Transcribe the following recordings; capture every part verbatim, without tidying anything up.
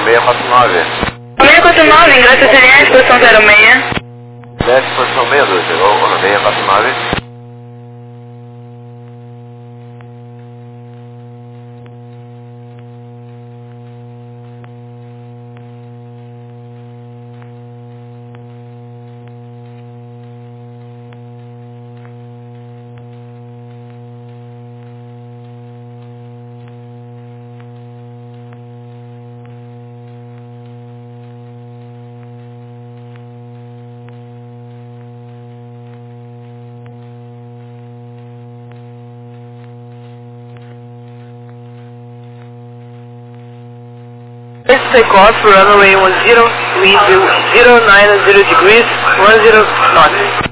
seis quatro nove. seis quatro nove, ingresso Juliette, posição zero seis. Desce, posição seis dois, chegou o seis quatro nove. Take off for runway one zero with zero nine zero degrees, one zero knots.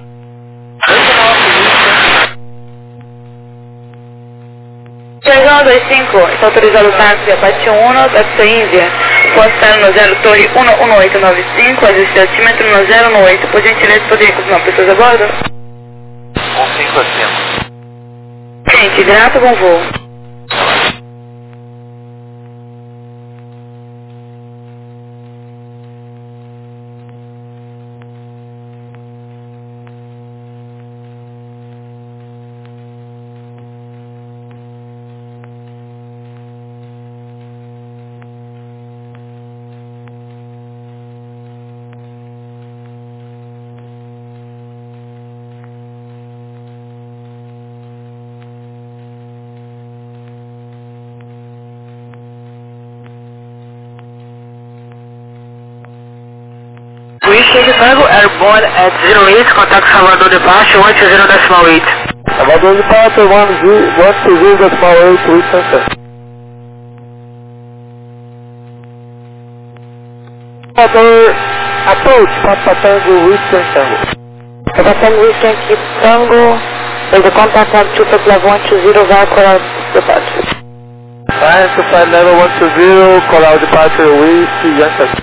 três um dois cinco, está autorizado o táxi Apache um, táxi Índia. Posso estar no zero Torre um um oito nove cinco, ajuste altímetro no zero um oito. Por gentileza, poderia confirmar pessoas a bordo? um cinco cinco. Gente, grato, bom voo. Wish Tango Airborne at zero eight, contato Salvador Departure one two zero decimal eight. Salvador Departure one two zero decimal eight, Wish Tango. Salvador approach, Papa Tango, Wish Tango. Papa Tango, Wish Tango, there's a contact at two five one two zero, Valcoral Departure. Fine, two five level one two zero, Coral Departure, Wish Tango.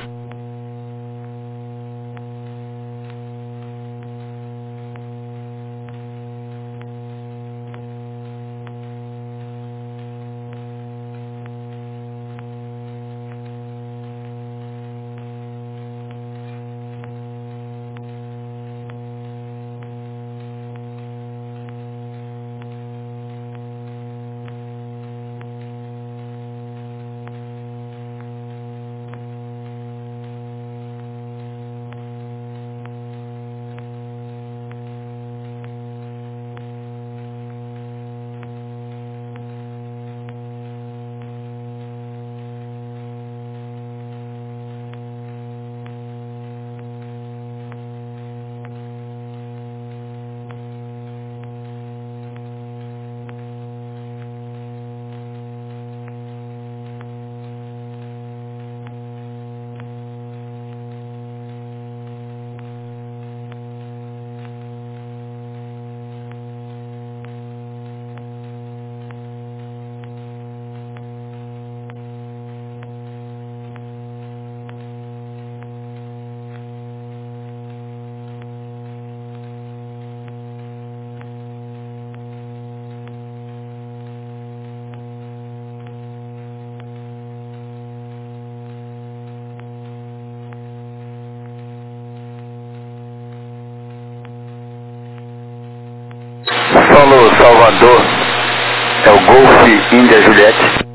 Solo Salvador, é o Golf Índia Juliette.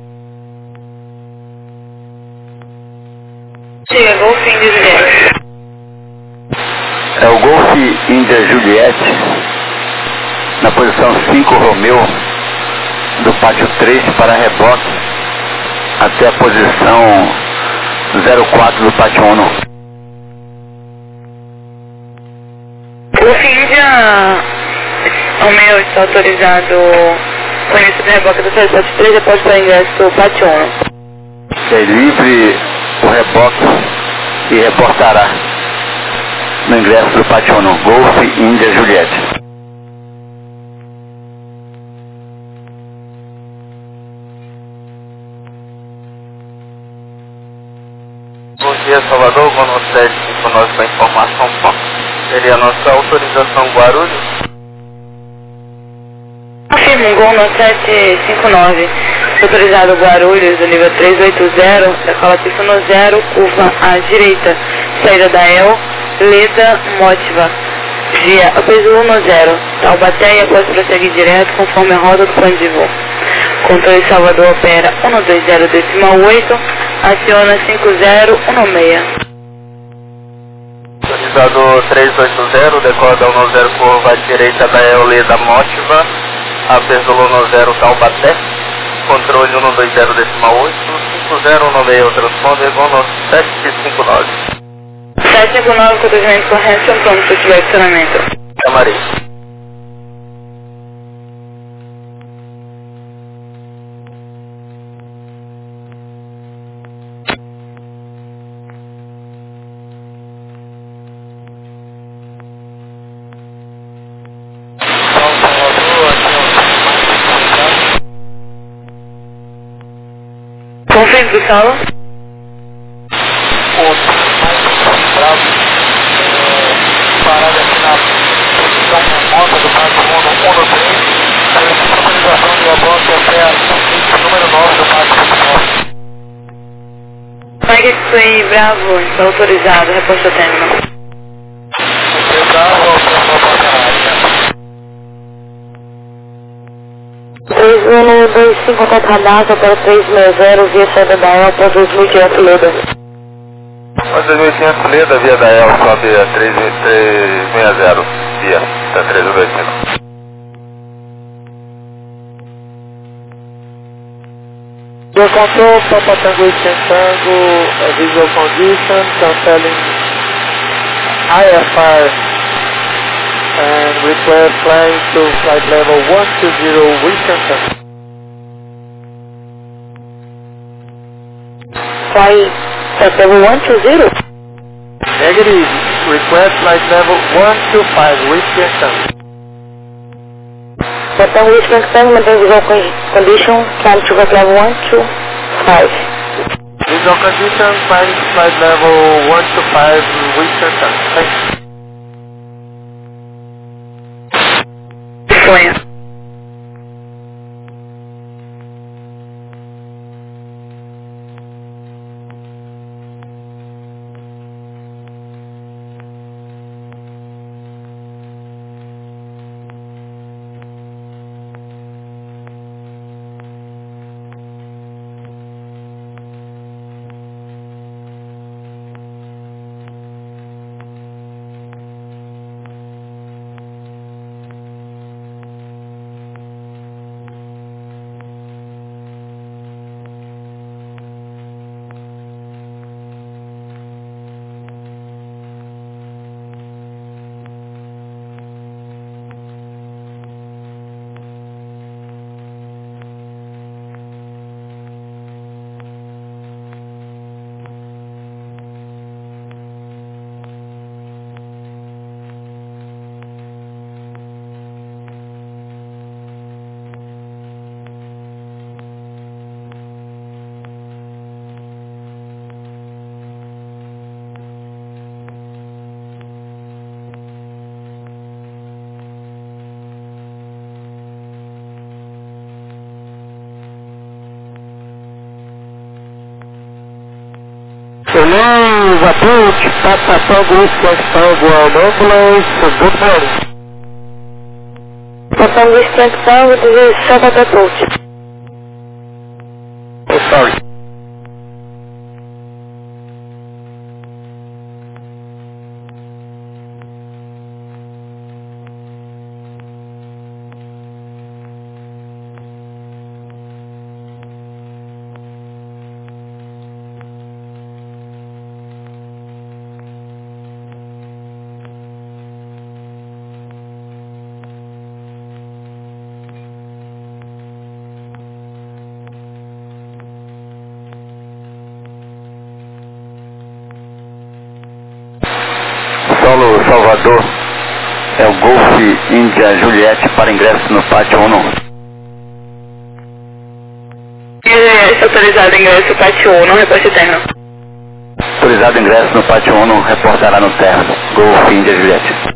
Diga, Golf Índia Juliette. É o Golf Índia Juliette, na posição cinco Romeu, do pátio três para reboque, até a posição zero quatro do pátio um. Golf Índia, o meu está autorizado com início de reboque do pátio três, depois para ingresso do pátio um. É livre o reboque e reportará no ingresso do pátio um, Golf Índia Juliette. Bom dia, Salvador, Gono sete cinco nove para informação. Seria a nossa autorização Guarulhos. Afirmo, Gono sete cinco nove. Autorizado Guarulhos, do nível trezentos e oitenta, decola pista no zero, curva à direita, saída da E L, Leda Motiva, via Apesulu no zero, Taubaté e após prosseguir direto conforme a rota do plano de voo. Controle Salvador opera um dois zero decimal oito, aciona cinco zero um seis. Autorizado trezentos e oitenta, decola da um zero, curva à direita da E L, Leda Motiva, Apesulu no zero, Taubaté. Controle um dois zero decimal oito, cinco zero um seis, o transponder Gono sete cinco nove. sete cinco nove, conduzimento correto, pronto para ativar estacionamento. Camarei. Confirme do solo. Parada aqui na posição remota do Parque um três, autorização de aborto até a pista número nove do Parque um. Mike X-Ray Bravo, está autorizado, reposto a término. Bravo, três um dois cinco, contato radar, para três seis zero, via saída da E L, para dois mil e quinhentos Leda. dois mil e quinhentos Leda, via da E L, sobe a três seis zero, via, da três um dois cinco. Your control, Papa Tango Eastern Tango, uh, visual condition, cancelling I F R and request flying to flight level one two zero Eastern Tango. Flight at level one two zero? Negative, request flight level one two five Eastern Tango. Botão Eastern Tango, mantém visual condition, climb to flight level one two five. Visual condition, flying to flight level one two five Eastern Tango. Thank you. Sonha. Hello, approach, Papa Tango Eastern Tango, ambulance, good morning. Botão Eastern Tango, this is Sabbath approach. Oh, sorry. Solo Salvador, é o Golf Índia Juliette para ingresso no pátio um. Juliette, autorizado ingresso pátio um, reposto término. Autorizado ingresso no pátio um, reportará no térreo. Golf Índia Juliette.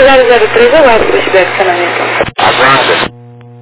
zero zero três, aguardo o pushback acionamento. Aguarda.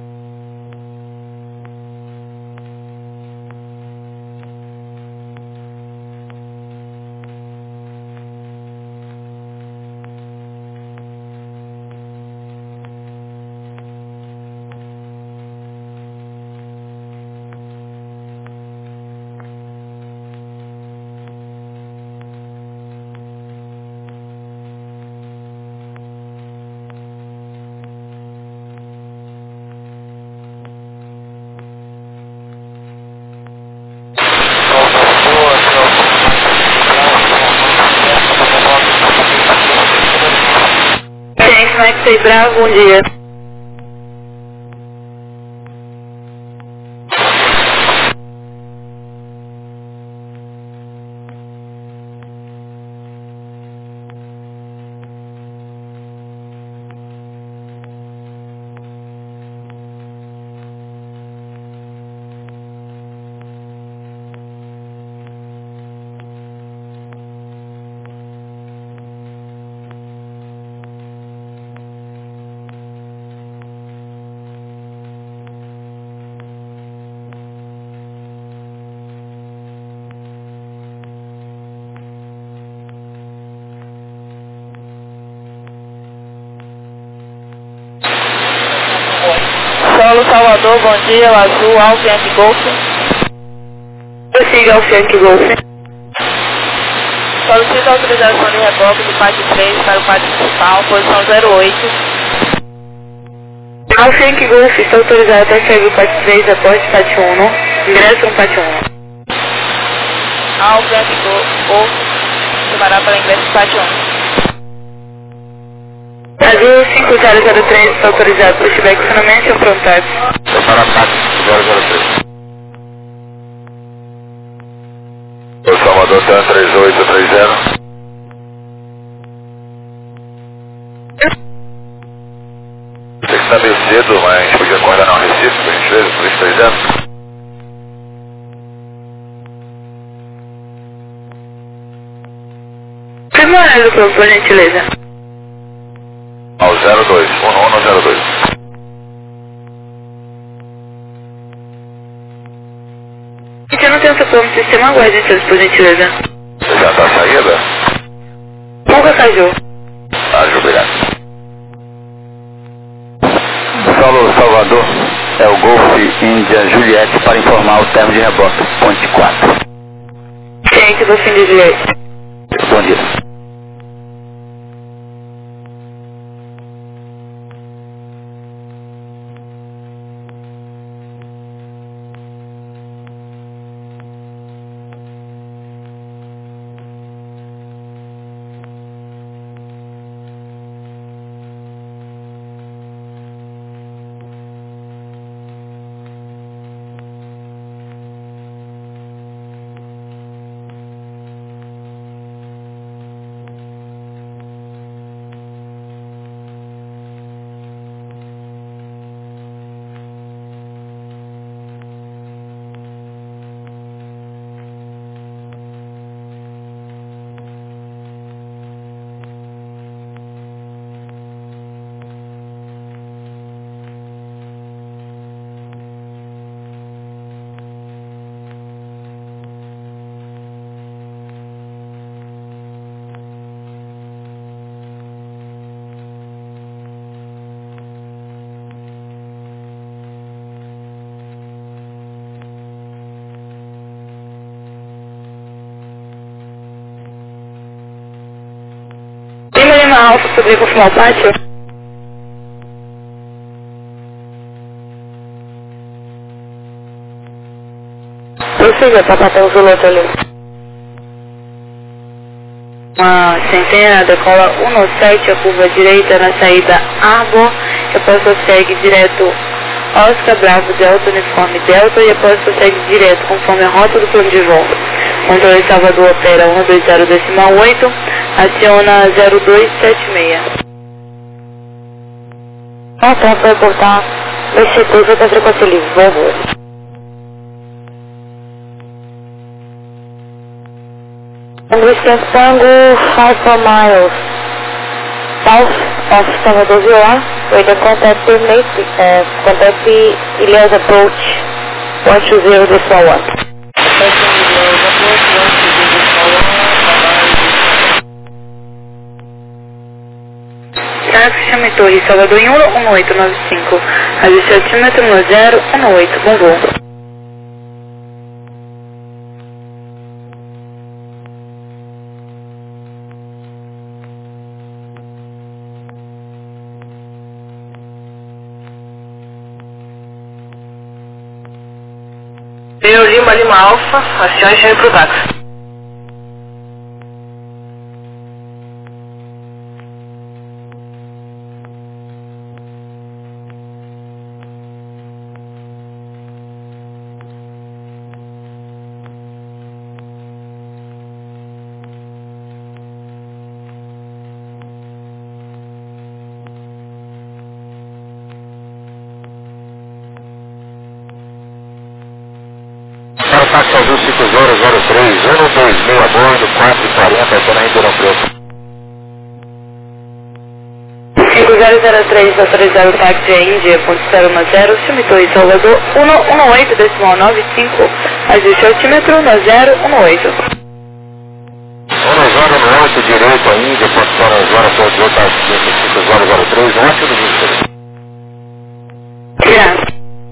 Max seis Bravo, bom dia. Solo Salvador, bom dia, o azul, Alfa Yankee Golf. Prossiga Alfa Yankee Golf. Solicito autorização de reboque do pátio três para o pátio principal, posição zero oito. Alfa Yankee Golf está autorizado até sair do pátio três, aporte pátio um, ingresso no pátio um. Alfa Yankee Golf, tomará para ingresso no pátio um. Azul cinco zero zero três está autorizado pushback acionamento e aprontar. Prepara táxi zero zero três. O Salvador Tan três oito três zero. Sei que está meio cedo, mas a gente podia acordar no Recife, por gentileza, por três três zero. Primeiro do clube, por gentileza. Ao zero dois, um um zero dois. Gente, eu não tenho seu plano no sistema, aguarde, gentileza, por gentileza. Você já está saída? Nunca cajou. Ah, obrigado. Solo Salvador é o Golf Índia Juliette para informar o termo de reboque, ponte quatro. Gente, do fim de Juliette. Bom dia. Lima Alfa, poderia confirmar o pátio? Prossiga, Papatão Zuleta ali. Uma centena decola um sete, a curva direita na saída Arbor, que após segue direto Oscar Bravo Delta, uniforme Delta, e após segue direto conforme a rota do plano de voo. Controle Salvador opera um dois zero decimal oito, aciona zero dois sete seis. Ah, tá, vai cortar. V C T, vai fazer com aquele voo. And we can tango five miles south Off Salvador Viola, radar contact terminate, uh, contact Ilhéus approach one two zero decimal one. Táxi chame Torre Salvador em um um oito nove cinco, ajuste altímetro no zero um oito, bom voo. Eu Lima Lima Alfa, acione chame pro táxi. Táxi Azul cinco zero zero três, um dois mil a bordo, quatro e quarenta, estou na Ribeirão Preto. cinco zero zero três, autorizado o táxi a Índia, ponto zero um zero, chame Torre Salvador um um oito decimal nove cinco, ajuste altímetro no zero um oito. um zero um oito, direito a Índia, ponto zero zero, ponto zero, táxi cinco zero zero três, um ótimo domingo. Graças.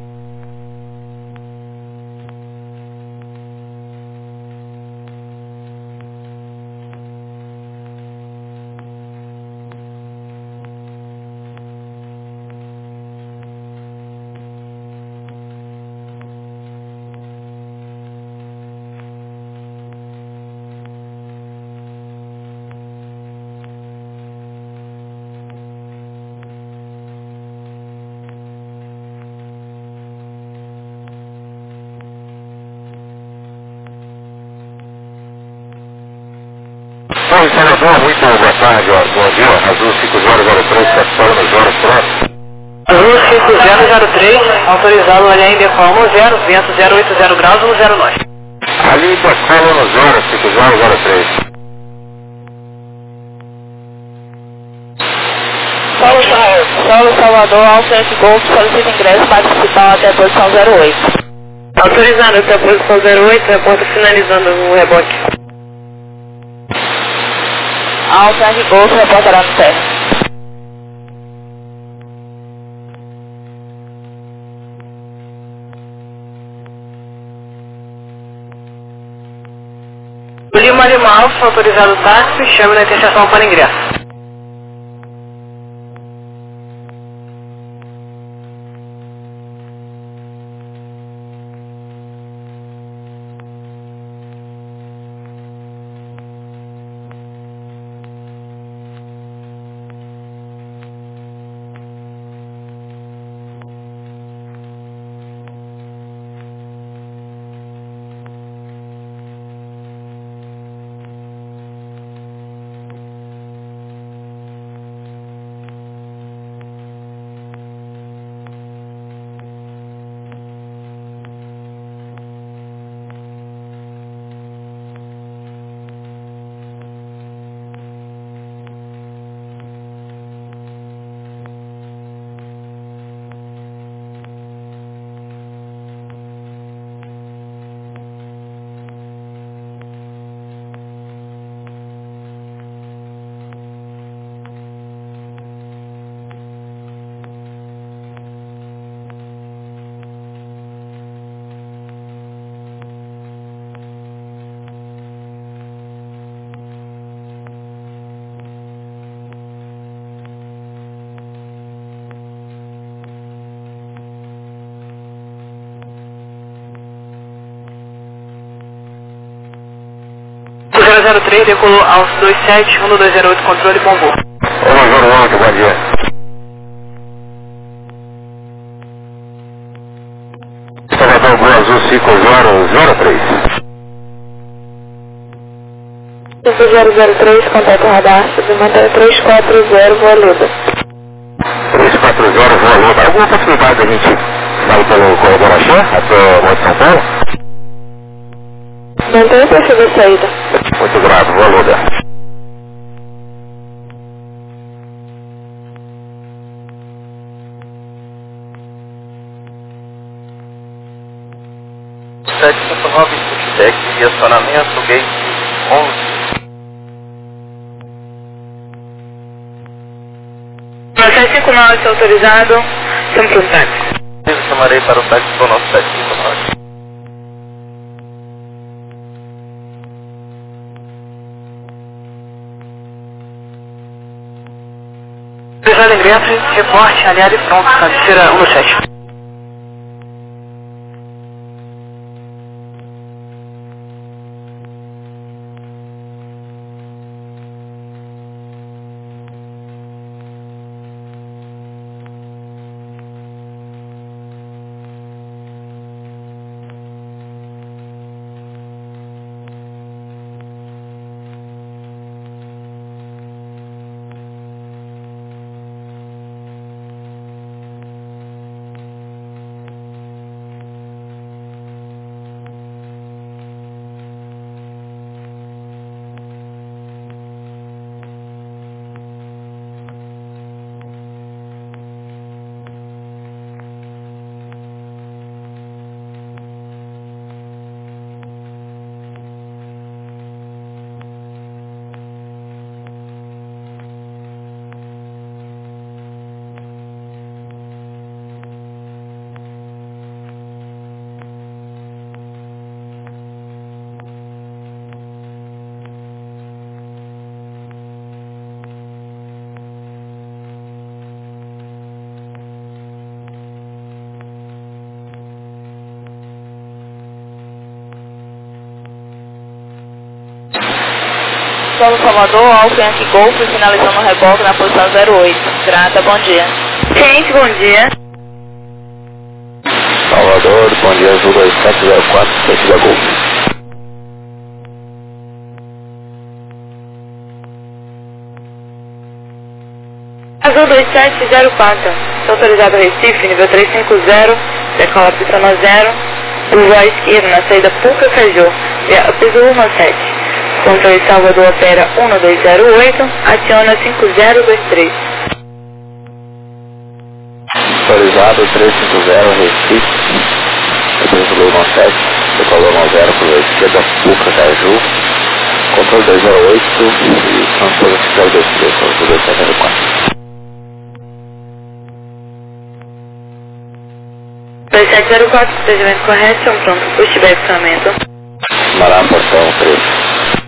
Oi, Salvador, muito boa tarde, ó, bom dia, Azul cinco zero zero três, satisfação nos horas pronto. Azul cinco zero zero três, autorizado olhar em decola no zero, vento zero oito zero graus, um zero nove. Ali decola no zero, cinco zero zero três. Solo Salvador, Alfred Golf, solicita ingresso participar até a posição zero oito. Autorizado até a posição zero oito, reporta finalizando o reboque. Alfred Golf, reportará no teste. Lima Lima Alfa, autorizado o táxi, chame na interseção para ingresso. zero zero três, decolou aos dois sete, um dois zero oito, controle, bom voo. um zero oito, bom dia. Salvador, Gol Azul cinco zero zero três. cinco zero zero três, contato radar, submantém três quatro zero, voa Luda. três quatro zero, voa Luda. Alguma possibilidade da gente sair pelo corredor Axé, até o Monte São Paulo? Não tem possível saída. Muito grato, voa Luda. sete cinco nove, pushback de acionamento, gate onze. sete cinco nove autorizado, chamo para o táxi. Eu chamarei para o táxi com o nosso sete cinco nove. Pessoal ingresso, reporte, aliado e pronto, cabeceira um sete. Solo Salvador, Alfa Yankee Golf, finalizando o reboque na posição zero oito. Grata, bom dia. Gente, bom dia. Salvador, bom dia, Azul dois sete zero quatro, Sexta Golf. Azul dois sete zero quatro, autorizado Recife, nível trezentos e cinquenta, decola pista no zero, curva à esquerda na saída Puca Cajô, via piso um sete. Controle Salvador opera um dois zero oito, aciona cinco zero dois três. Autorizado trezentos e cinquenta, Recife, piso um sete, decolou um zero por a esquerda, Puca Caju, controle dois zero oito e transpor oficial dois três, Azul dois sete zero quatro. dois sete zero quatro, procedimento correto, um pronto, pushback orçamento. Mará, portão três.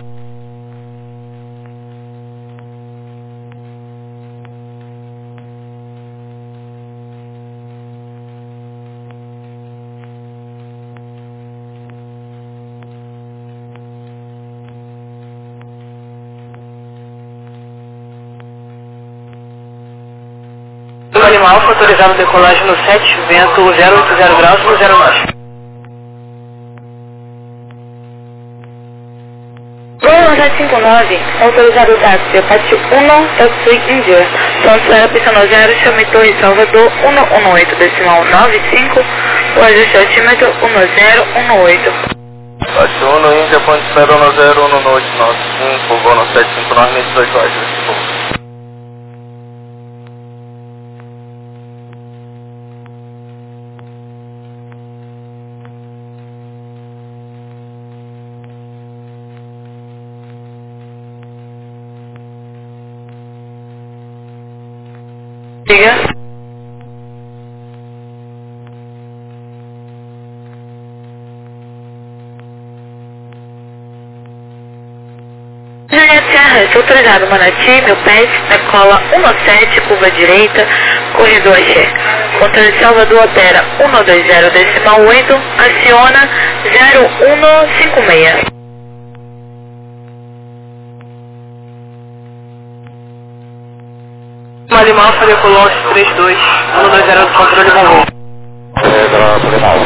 Animal Alfa, autorizado decolagem no sete, vento zero oito zero graus no zero nove. Gol sete cinco nove, autorizado táxi, Apache um, Taxi Índia. Pronto, pista no zero, chame Torre Salvador, um um oito, decimal nove cinco, o ajuste altímetro um zero um oito. Apache um, Índia, ponte espera um zero um oito nove cinco, voo no sete cinco nove, dezoito horas. Diga. Juliette Serra, estou autorizado, Manati, meu pé, decola um sete, curva direita, corredor Axé. Controle de Salvador opera um dois zero, decimal oito, aciona zero um cinco seis. Animal Alfa, decolou três dois, um dois zero do controle bom voo. Pedro, Pedro.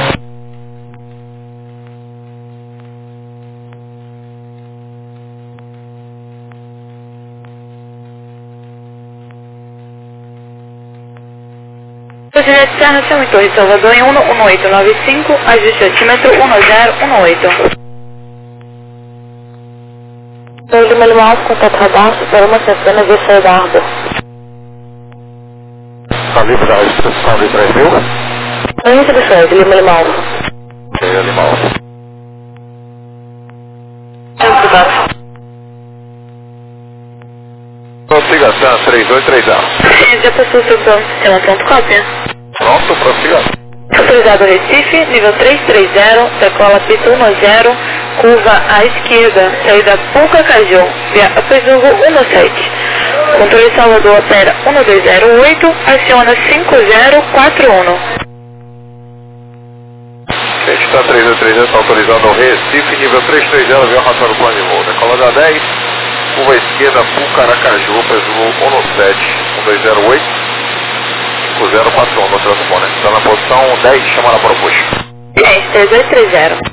Juliette Serra, chame Torre Salvador em um um oito nove cinco, ajuste altímetro um zero um oito. Torre do Animal Alfa, contato radar, para uma centena de saída Arbor. Salve Brasil, salve Brasil. Índia do Fred, Lima Lima Alfa. Ok, aí, animal. Prossiga, Sam, três dois três zero. Já passou o seu plano de sistema, pronto, cópia. Pronto, prossiga. Autorizado Recife, nível trezentos e trinta, decola pista dez, curva à esquerda, saída Pucacaju, via Apezurro dezessete. Controle Salvador opera um dois zero oito, aciona cinco zero quatro um. Gente, está três dois três zero, está autorizado ao Recife, nível trezentos e trinta, via relatório plano de voo. Decola da dez, curva à esquerda, Pucaracaju, Apezurro dezessete, um dois zero oito. cinco zero quatro um no transponder. Está na posição dez, chama na proposta. dez, três dois três zero.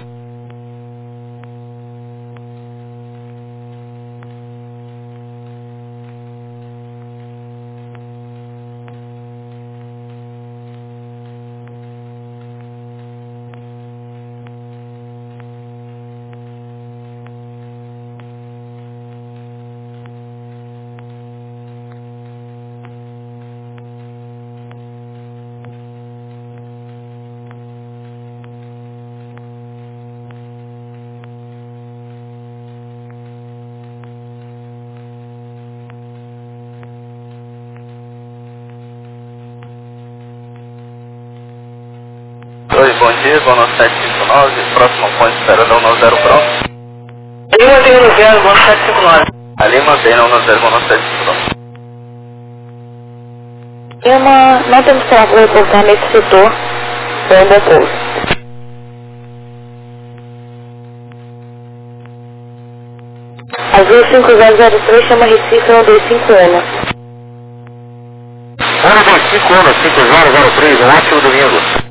Oi, bom dia, vou no sete cinco nove, próximo ponto de espera da um zero pronto. Ali mantém no zero, vou no sete cinco nove. Ali mantém na um zero, vou no sete cinco nove. Uma, não temos para reportar nesse setor, foi um bom pouso. Azul cinco zero zero três, chama Recife um dois cinco um. um dois cinco um, cinco zero zero três, um ótimo domingo.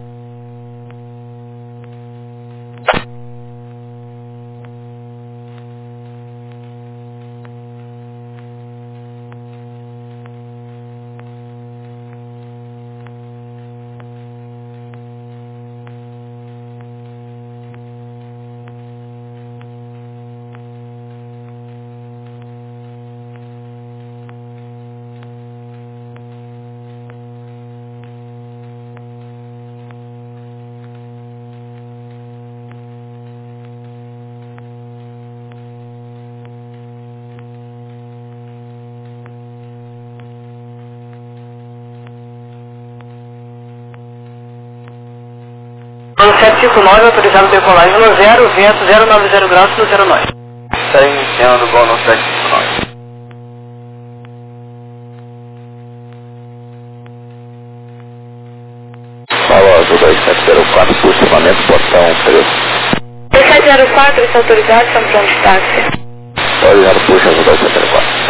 No sete cinco nove, autorizado decolagem no zero, vento zero nove zero graus no zero nove. Está iniciando o voo no sete cinco nove. Fala, Azul dois sete zero quatro, posicionamento, portão três. dois sete zero quatro, está autorizado, estamos prontos de táxi. Autorizado, puxa, Azul dois sete zero quatro.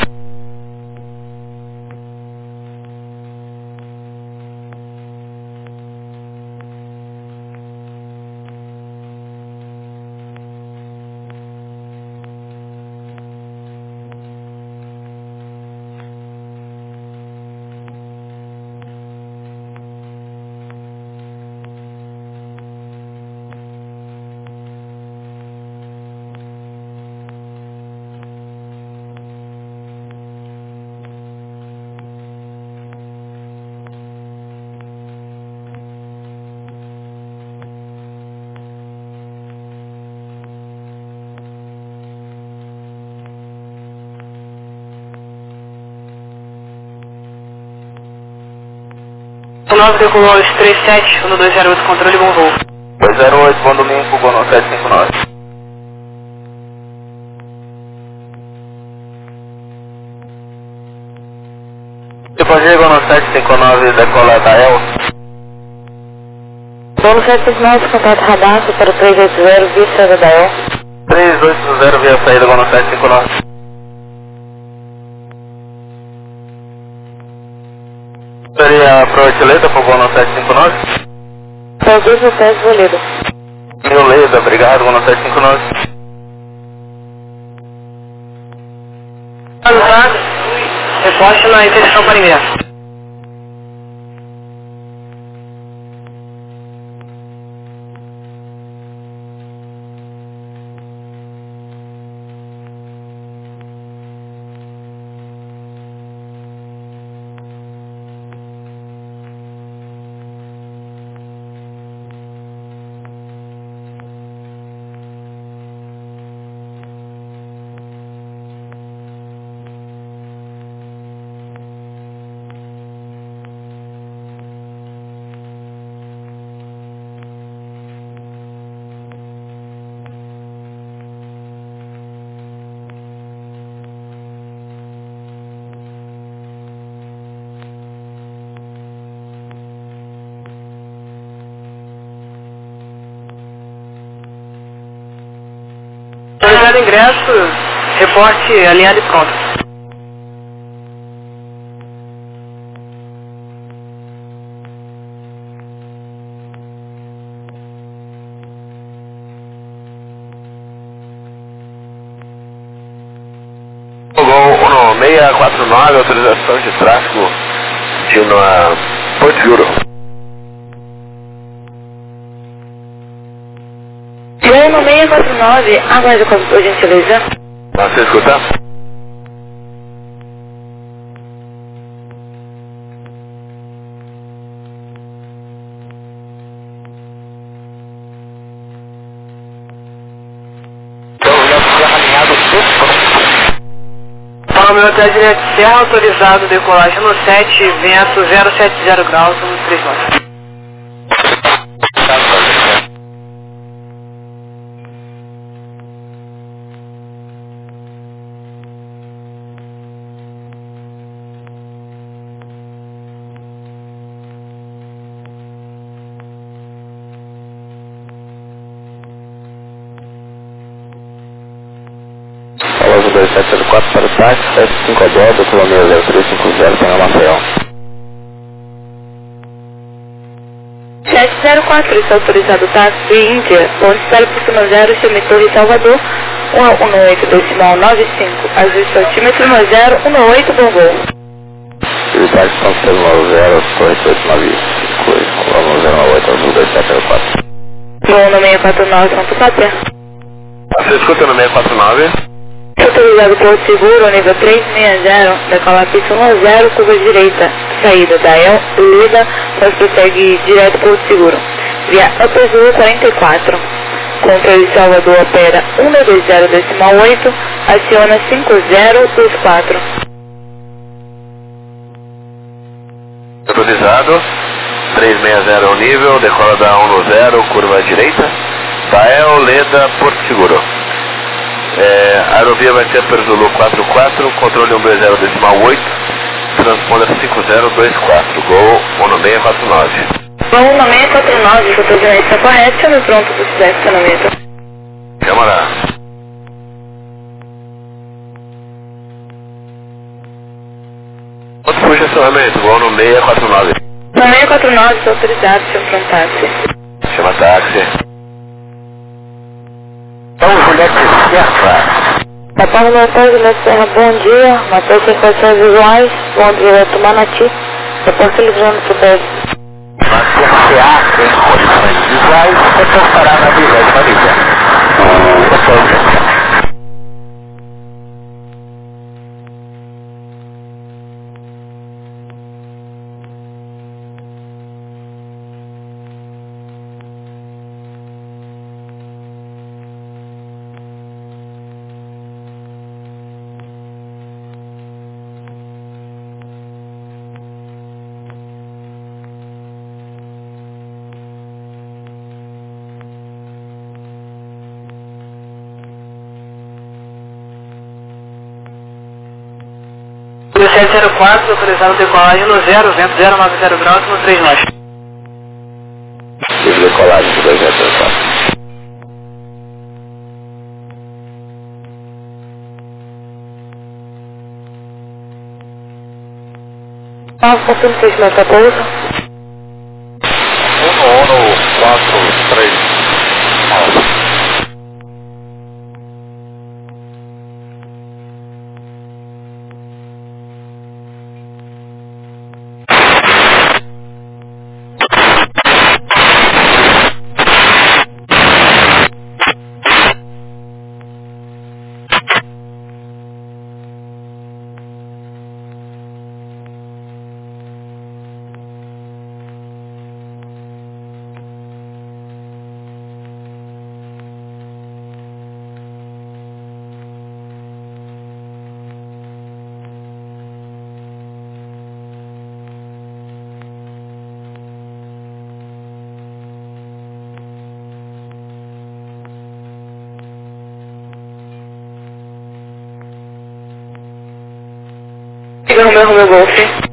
nove decolou aos três sete, um dois zero oito, controle bom voo. dois zero oito, bom domingo, voo no sete cinco nove. Bom dia, voo no sete cinco nove, decola da El. Voo no sete cinco nove, contato radar, para o três oito zero, via saída da El. três oito zero, via saída, voo no sete cinco nove. Seria a Proetileta para o voo no sete cinco nove? São dois hotéis Voleda. Violeta, obrigado, voo no sete cinco nove. Avisado, reposte na interdição para ingresso. ingresso, reporte alinhado e pronto. Gol seis quatro nove, autorização de tráfego de uma Porto Seguro. Gol seis quatro nove, aguarde por gentileza. Você escuta? Romeo até direto Serra, autorizado decolagem no sete, vento zero sete zero graus, um três nove. dois sete zero quatro para o táxi, sete cinco Adordo, quilômetro zero três cinco zero, tem a Maceió. sete zero quatro, está autorizado táxi Índia, ponto espera por cima zero, chame Torre Salvador, um um oito decimal nove cinco, ajuste altímetro um zero um oito, bom voo. E o táxi são zero nove zero, Torre oito nove cinco, um zero oito, azul dois sete zero quatro. Voo no seis quatro nove, Santo Pater. Você escuta no seis quatro nove? Autorizado Porto Seguro, nível três seis zero, decolar pista um zero, curva direita, saída da El Lida, mas prossegue direto Porto Seguro. Via Upper Azul quarenta e quatro, controle de Salvador opera um dois zero decimal oito, aciona cinco zero dois quatro. Autorizado, três seis zero é o nível, decola da um zero, curva direita, da El Lida, Porto Seguro. É, a aerovia vai ser para Zulu quatro quatro, controle um dois zero decimal oito, transponder cinco zero dois quatro, Gol um seis quatro nove. Gol um seis quatro nove, o autorizamento está correto, chame pronto para o estacionamento. Câmara. Outro puxa estacionamento, Gol um seis quatro nove. seis quatro nove, está autorizado, chame pronto táxi. Chama táxi. Então, Juliette Serra. Papai Motor, Juliette Serra, bom dia. Matheus, sensações visuais. Bom dia, Tumanati. Repórter livrando pro dez. Matheus C A tem condições visuais, reportará na vigésima milha. Repórter. sete zero quatro, autorizado decolagem no zero, vento zero nove zero graus, no três nove. Decolagem do dois zero quatro. Ah, confirmo que isso não está pouso. um quatro três nove. Romeu, Romeu Golf.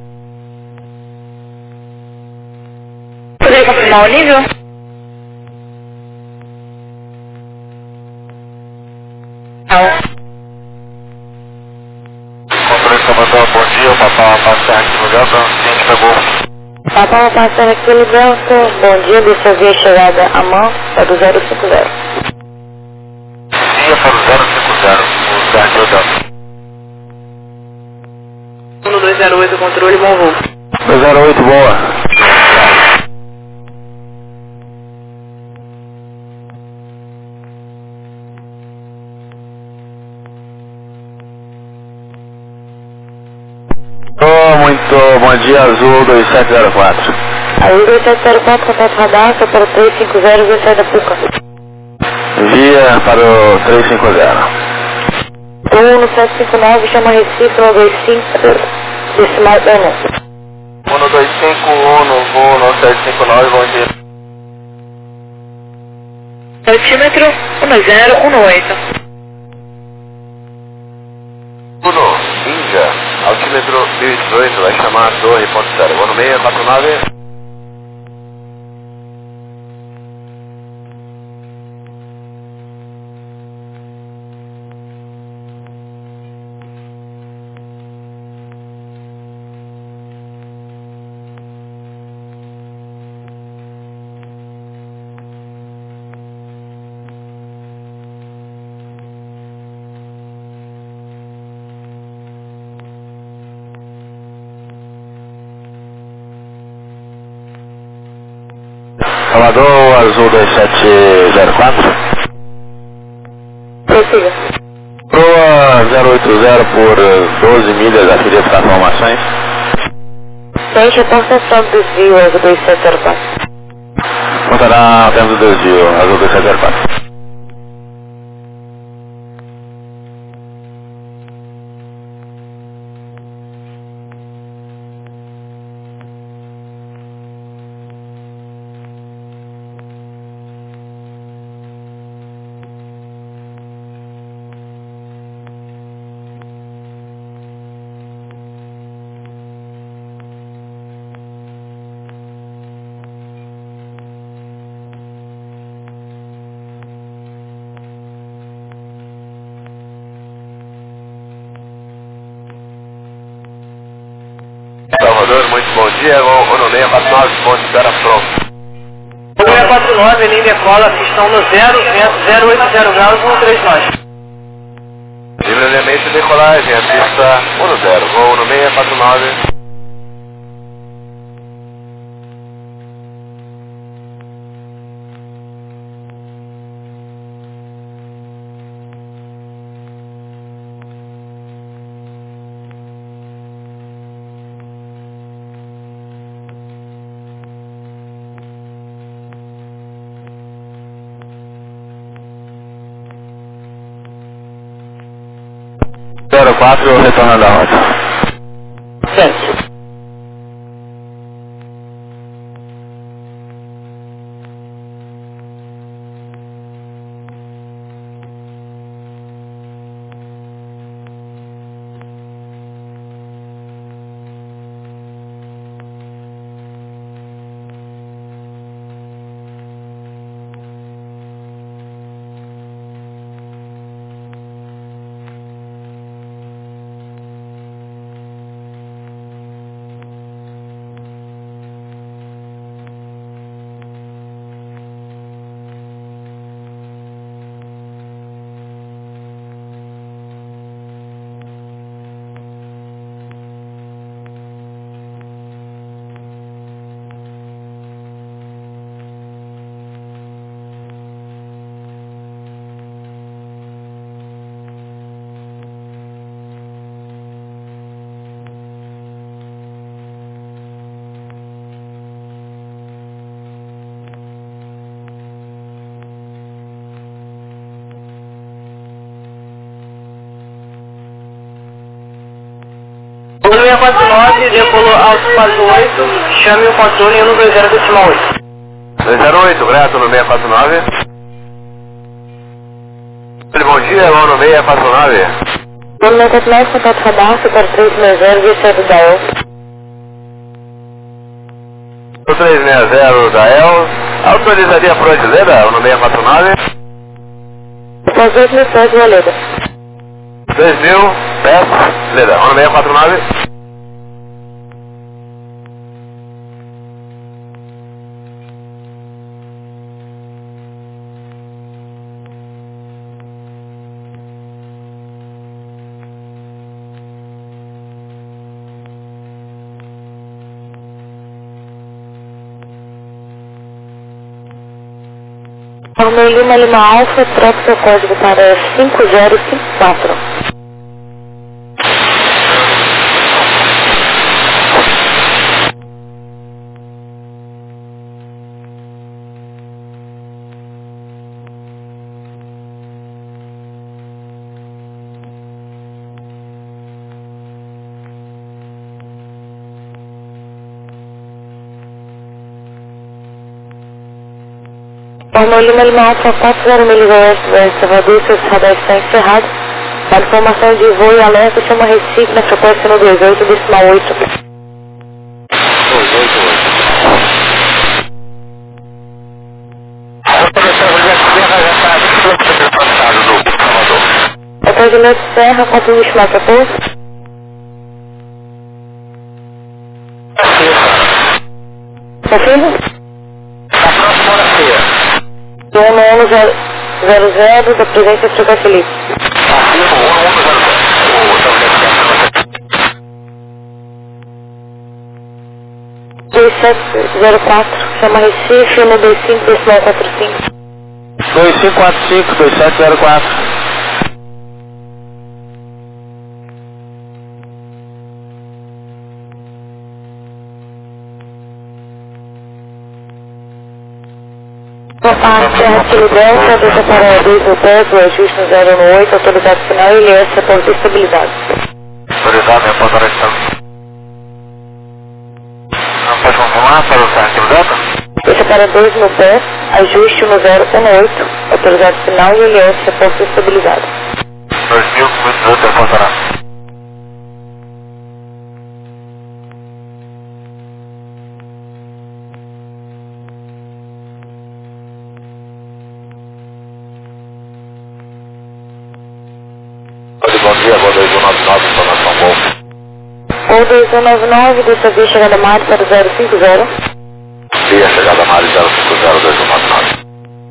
Poderia confirmar o nível? Não. Papa Passa aqui no Delta, ciente para Golf. Papa Passa aqui no Delta, bom dia, deixa eu ver a chegada à mão, é do zero cinco zero. Dia para o zero cinco zero, o Sargento do Delta. um dois zero oito, controle, bom voo. dois zero oito, boa. Oh, muito bom dia, Azul dois sete zero quatro. Azul dois sete zero quatro, contato radar, só para o três cinco zero, dois sete da Puca. Via para o três cinco zero. um no sete cinco nove, chama Recife, um dois cinco, decimal um. um dois cinco um, voo no sete cinco nove, bom dia. Altímetro um zero um oito. Uno, Índia, altímetro mil e dezoito, vai chamar a torre, ponto zero, voo no seis quatro nove. Salvador, Azul dois sete zero quatro. Prossiga. Proa zero oito zero por doze milhas, a filha para informações. Sente a concessão do desvio, Azul dois sete zero quatro. Contará temos o desvio, Azul dois sete zero quatro. Salvador, muito bom dia, voo no seis quatro nove, ponto zero pronto. seis quatro nove, linha decola, pistão no zero, zero oito zero graus, um três nove. Livremente decolagem, a pista um zero, voo no seis quatro nove. zero quatro, retornando à rota. Sente. seis quatro nove, decolou alto quatro oito, chame o controle um dois zero decimal oito. dois zero oito, grato no seis quatro nove. Bom dia, voo no seis quatro nove. Vamos na Catmais, contato radar, para três seis zero, dois sete da E L. O três seis zero da E L, autorizaria a brasileira no seis quatro nove. São dois mil pés, Valeda. dois mil, pés, Leda, no seis quatro nove. Romeu Lima Lima Alfa, troca seu código para cinco zero cinco quatro. Romeu Lima Lima Alfa quatro zero mil Oeste, Salvador, seu radar está encerrado. Para informação de voo e alerta, chama Recife na frequência no dois oito decimal oito. dois oito oito. Hotel Juliette Serra, quatro mil Mata Pouso. Confirma? um um zero zero da presença frequência livre. dois sete zero quatro, chama Recife no dois cinco decimal quatro cinco. dois cinco quatro cinco, dois sete zero quatro. Opa, Serra Kilo Delta, deixa para dois mil pés, o ajuste no zero um oito, autorizado final e L S, reporte de estabilidade. Autorizado, reporte de estabilidade. Não pode confirmar para o Serra Kilo Delta? Deixa para dois mil pés, ajuste no zero um oito, autorizado final e L S, reporte de estabilidade. dois mil, minutos, reportará. Bom dia, boa dois um nove nove, informação Golf. Ou dois um nove nove, deixa via chegada Mari para zero cinco zero. Via chegada Mari zero cinco zero dois um nove nove.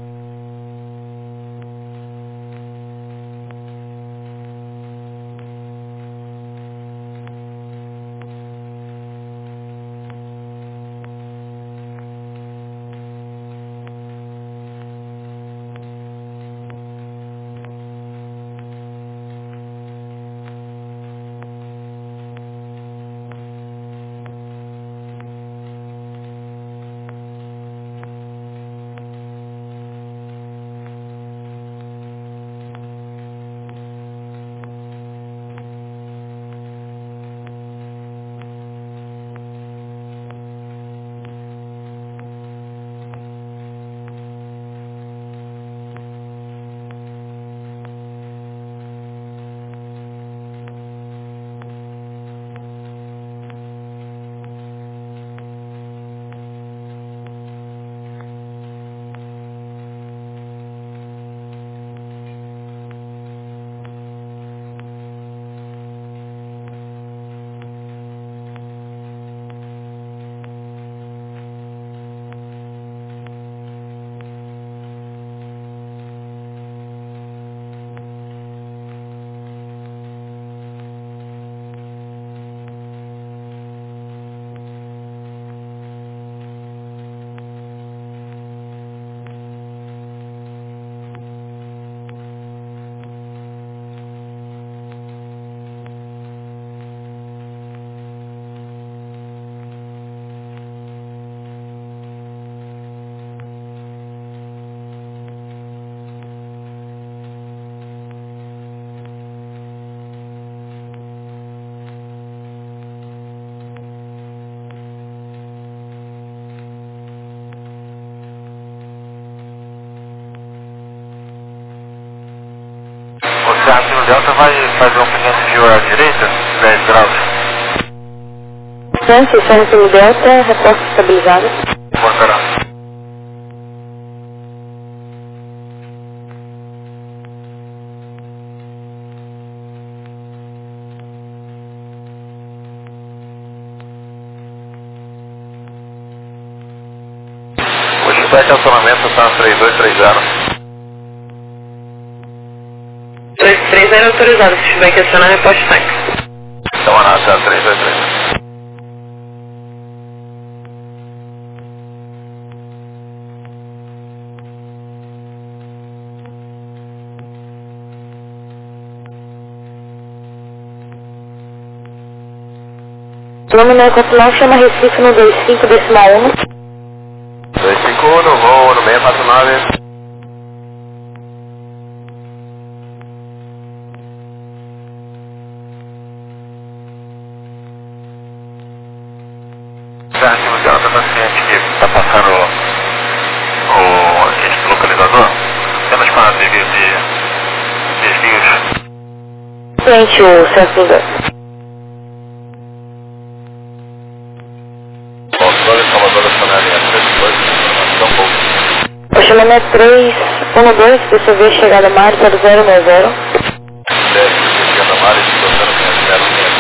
O Serra Kilo Delta vai fazer um pequeno giro à direita, dez graus. Centro, Serra Kilo Delta, reporte estabilizado. Portará. O Chibete acionamento está três dois três zero. três três zero autorizado, se tiver que acionar, reporte tanque. Então, Anata, três dois três zero. Laminar Continental chama Recife no dois cinco decimal um. dois cinco um, voo no seis quatro nove. Arquivo Delta, paciente que está passando o, o agente do localizador, apenas para devido de desvios. Frente o Centro Zé. Controle Salvador da Sonaria, três dois, informação pouco. O chamamento três um dois, P C V chegada Mário para zero nove zero. dez, chegada Mário, zero zero seis três.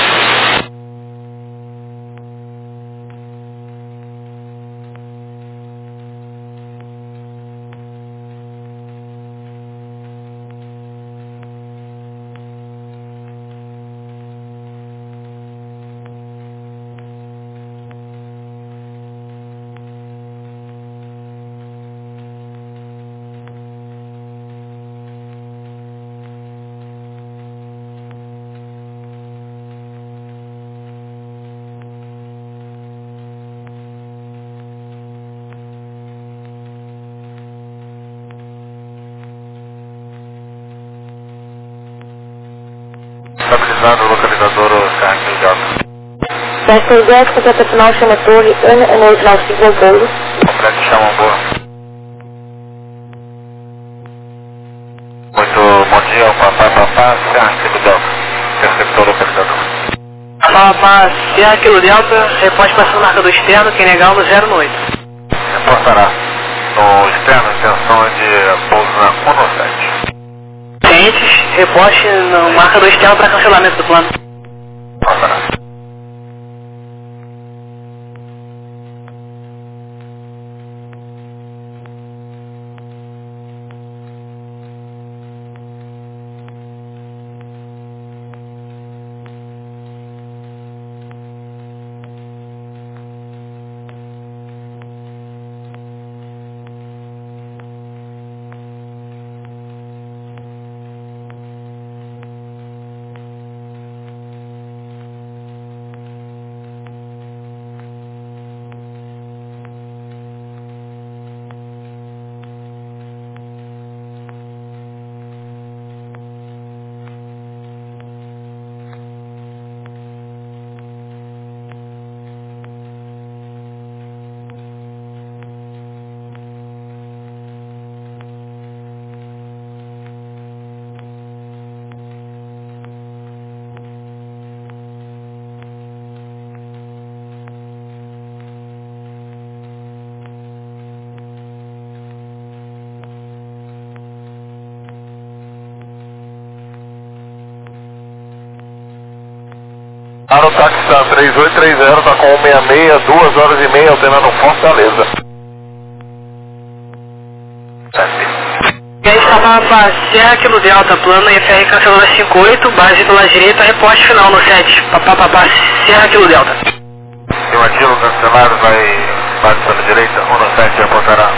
Estabilizado o localizador Carlos Delta. Centro Zé, completa final chama Torre um um final cinco Leopoldo. Completo chama boa. Muito bom dia, papá, papá, Carlos Delta. Receptor localizador. Papá, Sierra Kilo Delta, reporte passando marca do externo, quem negar no zero oito. Reportará. No externo, intenção de pouso na um sete. Clientes, reporte no marca do externo para cancelamento do plano. Reportará. Aerotaxi três oito três zero, está com um seis seis, duas horas e meia, alternando Fortaleza. E aí está para Sierra Kilo Delta, plano F R cancelado cinco oito, base pela direita, reporte final no sete. Papá, papá, Sierra Kilo Delta. Afirmativo, cancelado, vai base pela direita, um sete, reportará.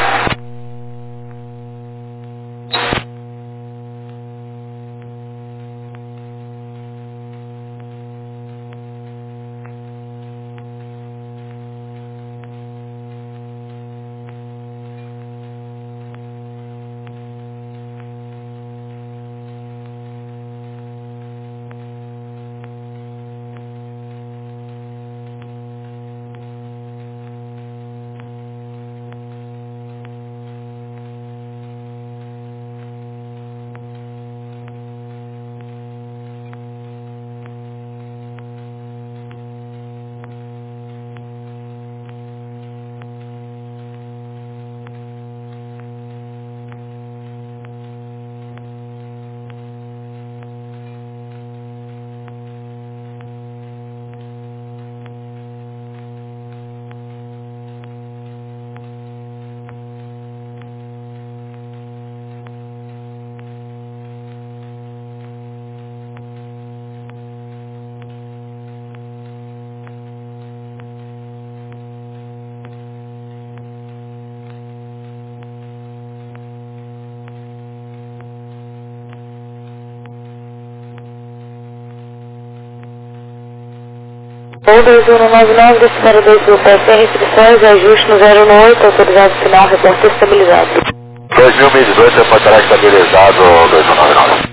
Ou dois um nove nove, desse zero dois do P S, restrições, ajuste no zero um oito, autorizado final, repórter estabilizado. dois mil e dezoito, reportará estabilizado dois um nove nove.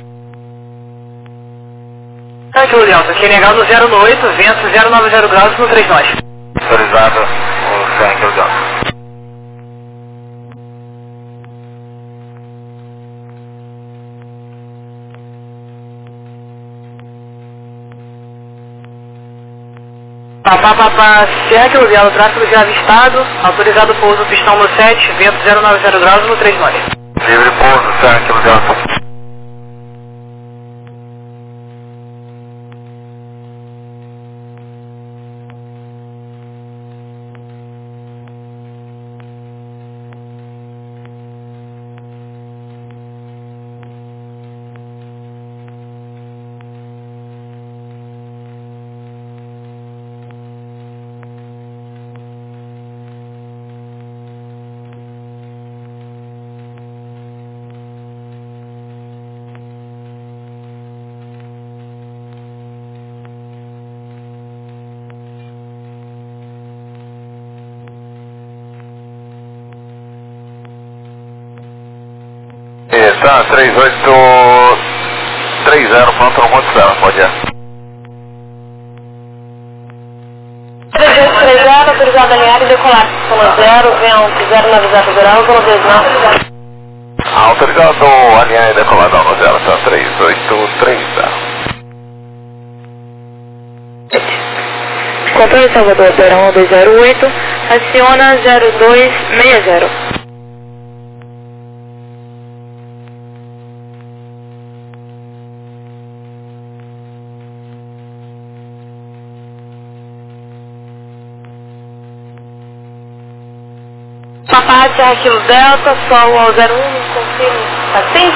Aquilo Delta, aqui legal no zero oito, vento zero nove zero graus no três nós. Autorizado o cem aquilo Delta. Papá, papá, Sierra Kilo Delta, tráfego já avistado, autorizado pouso pistão no sete, vento zero nove zero graus no três nós. Livre pouso, Sierra Kilo Delta. Tá, três oito três zero, pronto, no ponto zero, pode ir. três oito três zero, autorizado a alinhar e decolar. Zona zero, vento zero nove zero graus, zona dois nove. Autorizado a alinhar e decolar, não, no zero, tá, três oito três zero. Controle Salvador, Verão dois zero oito, aciona zero dois seis zero. Papá, Sierra Kilo Delta, Sol ao zero um, confirme, tá sim?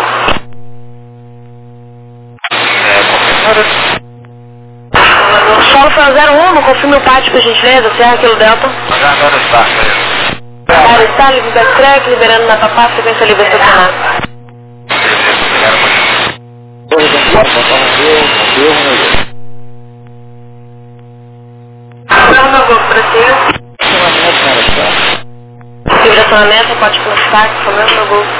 Sol foi ao zero um, confirme o pátio, por gentileza, Sierra Kilo Delta. Agora está, Agora está, livre backtrack, liberando na papá, sequência livre estacionada. Não, meu voo, preciso. Direcionamento, pode começar, por favor, meu gol.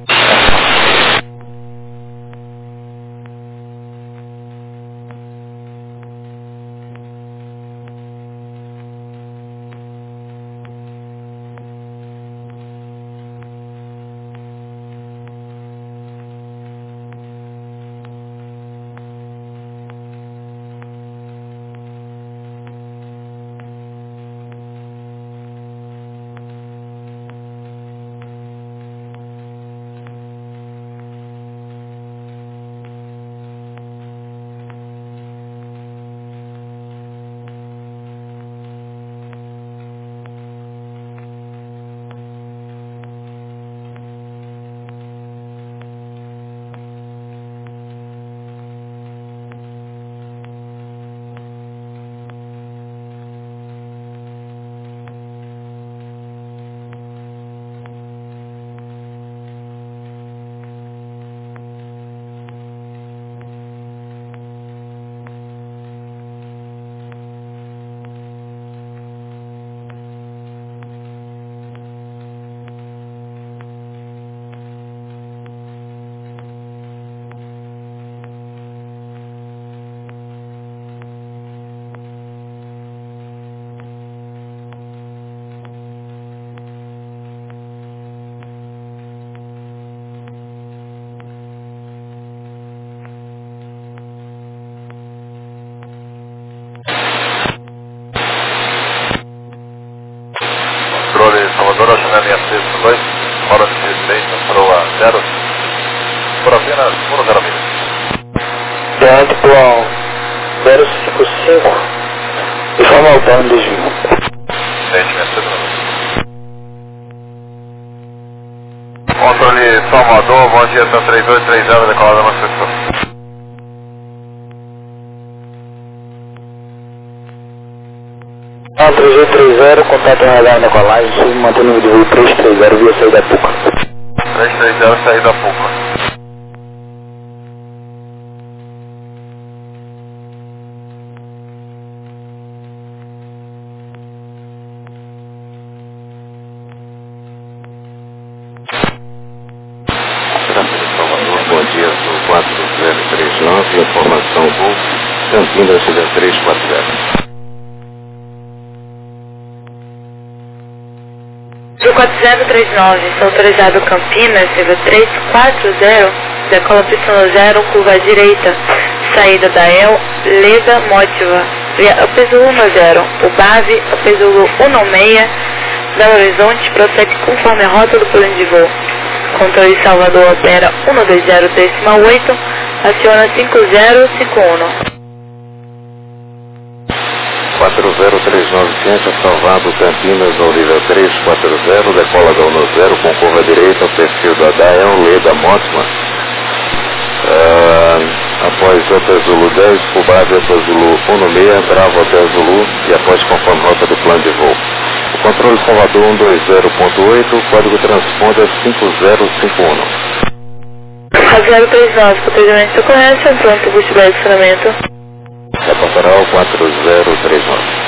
Salvador, acionando em acesso dois, hora de dezesseis, parou a zero, por apenas um zero milhas. Dentro pro zero cinco cinco, e vamos ao plano desvio. Sentimento segundo. Controle Salvador, bom dia, tá três oito três zero, decolada na secção. três oito três zero, contato radar na colagem, sul, mantendo o voo três três zero, via saída da Puca. três três zero, saída da Puca. peso quatro zero três nove, informação Gol, Campinas três quatro zero. quatro zero três nove, está autorizado Campinas, nível três quatro zero, decola pista no zero, curva à direita, saída da El, Leda Motiva, via Upezulu no zero, o B A V, Upezulu cento e seis, Belo Horizonte, prossegue conforme a rota do plano de voo. Controle Salvador opera cento e vinte decimal oito, aciona cinco zero cinco um. quatro zero três nove Ciência, Salvado, Campinas, ao nível três quatro zero, decola da um zero, com curva direita, perfil da Dael, Leda Motima. Uh, após Hotel Zulu dez, Fubave Hotel Zulu cento e seis, Bravo Hotel Zulu, e após conforme rota do plano de voo. O controle Salvador cento e vinte ponto oito, código transponder cinco zero cinco um. zero três nove, procedimento de ocorrência, pronto, boost de acionamento. Reportará o quatro zero três nove.